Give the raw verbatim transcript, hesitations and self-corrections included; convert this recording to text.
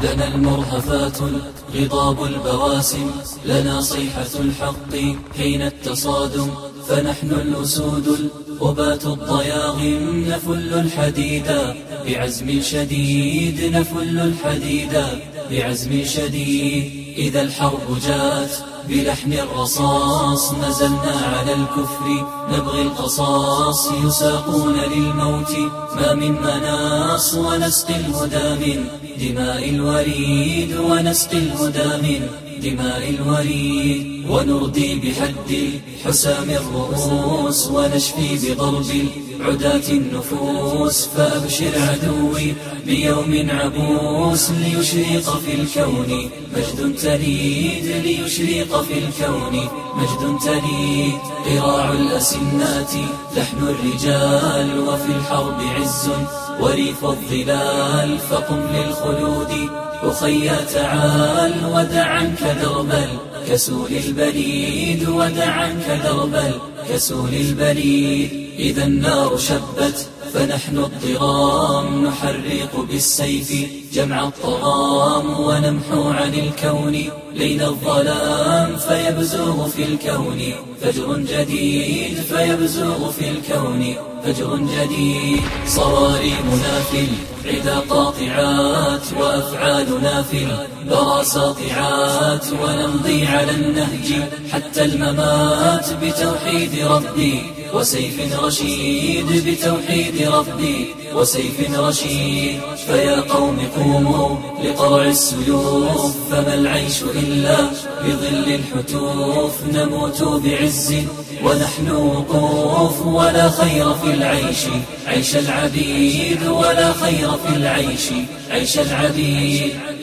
لنا المرهفات الغضاب البواسم، لنا صيحة الحق حين التصادم، فنحن الأسود الغبات الضياغم، نفل الحديدا بعزم شديد، نفل الحديدا بعزم شديد. إذا الحرب جاءت بلحن الرصاص، نزلنا على الكفر نبغي القصاص، يساقون للموت ما من مناص، ونسقي الهدى من دماء الوريد، ونسقي الهدى من دماء الوريد. ونردي بحد حسام الرؤوس، ونشفي بضرب عداة النفوس. فأبشر عدوي بيوم عبوس، ليشرق في الكون مجد تليد، ليشرق في الكون مجد تليد. قراع الأسنات لحن الرجال، وفي الحرب عز وريف الظلال. فقم للخلود أخيا تعال، ودع عنك درب الكسول البليد، ودع عنك درب الكسول البليد. إذا النار شبت فنحن الضرام، نحرق بالسيف جمع الطغام، ونمحو عن الكون ليل الظلام. فيبزغ في الكون فجر جديد، فيبزغ في الكون فجر جديد. صواريمنا في العدا قاطعات، وأفعالنا في البرى ساطعات، ونمضي على النهج حتى الممات، بتوحيد ربي وسيف رشيد، بتوحيد ربي وسيف رشيد. فيا قوم قوموا لقرع السيوف، فما العيش إلا بظل الحتوف. نموت بعز ونحن وقوف، ولا خير في العيش عيش العبيد، ولا خير في العيش عيش العبيد.